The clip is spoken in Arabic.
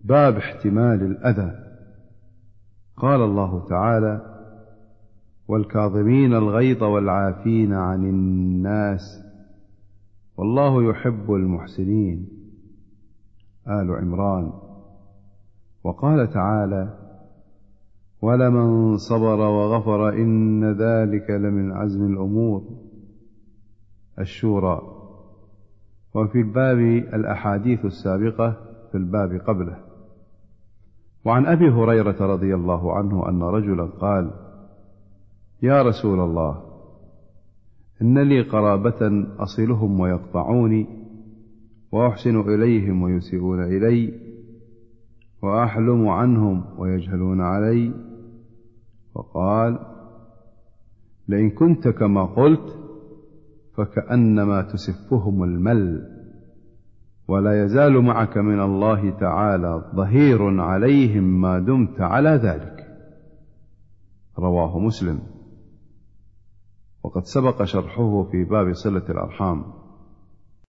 باب احتمال الأذى. قال الله تعالى: والكاظمين الغيظ والعافين عن الناس والله يحب المحسنين، آل عمران. وقال تعالى: ولمن صبر وغفر إن ذلك لمن عزم الأمور، الشورى. وفي الباب الأحاديث السابقة في الباب قبله. وعن أبي هريرة رضي الله عنه أن رجلا قال: يا رسول الله، إن لي قرابة أصلهم ويقطعوني، وأحسن إليهم ويسيئون إلي، وأحلم عنهم ويجهلون علي. وقال: لئن كنت كما قلت فكأنما تسفهم المل، ولا يزال معك من الله تعالى ظهير عليهم ما دمت على ذلك. رواه مسلم. وقد سبق شرحه في باب صلة الأرحام.